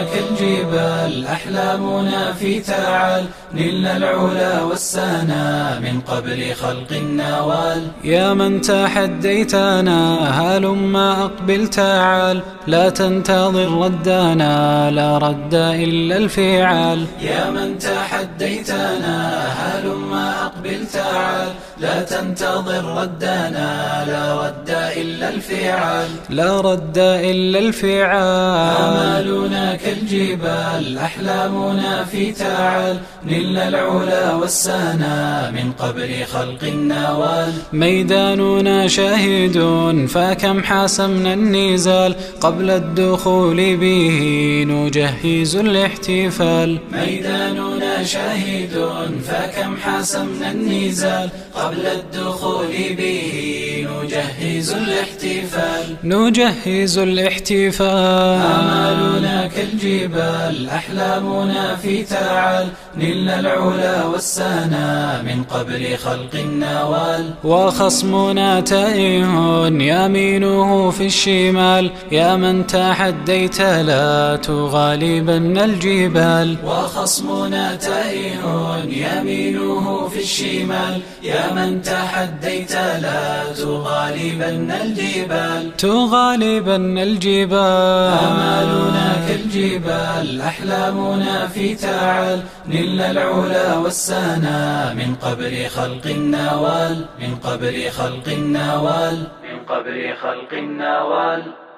كالجبال أحلامنا في تعال، نلنا العلا والسنا من قبل خلق النوال. يا من تحديتنا هلما أقبل تعال، لا تنتظر ردنا لا رد إلا الفعال. يا من تحديتنا هلما أقبل تعال، لا تنتظر ردنا لا رد إلا الفعال. لا رد إلا الفعال. آمالنا كالجبال أحلامنا في تعال، نلنا العلا والسنا من قبل خلق النوال. ميداننا شاهد فكم حاسمنا النزال، قبل الدخول به نجهز الاحتفال. ميداننا شاهد فكم حاسمنا النزال، قبل الدخول به نجهز الاحتفال. نجهز الاحتفال. آمالنا كالجبال أحلامنا في تعال، نلنا العلا والسنا من قبل خلق النوال. وخصمنا تائه يمينه في الشمال، يا من تحديت لا تغالبن الجبال. وخصمنا تائه يمينه في الشمال، يا من تحديت لا تغالبن الجبال. تغالبن الجبال. آمالنا كالجبال أحلامنا في تعال، نلنا العلا والسنا من قبل خلق النوال. من قبل خلق النوال. من قبل خلق النوال.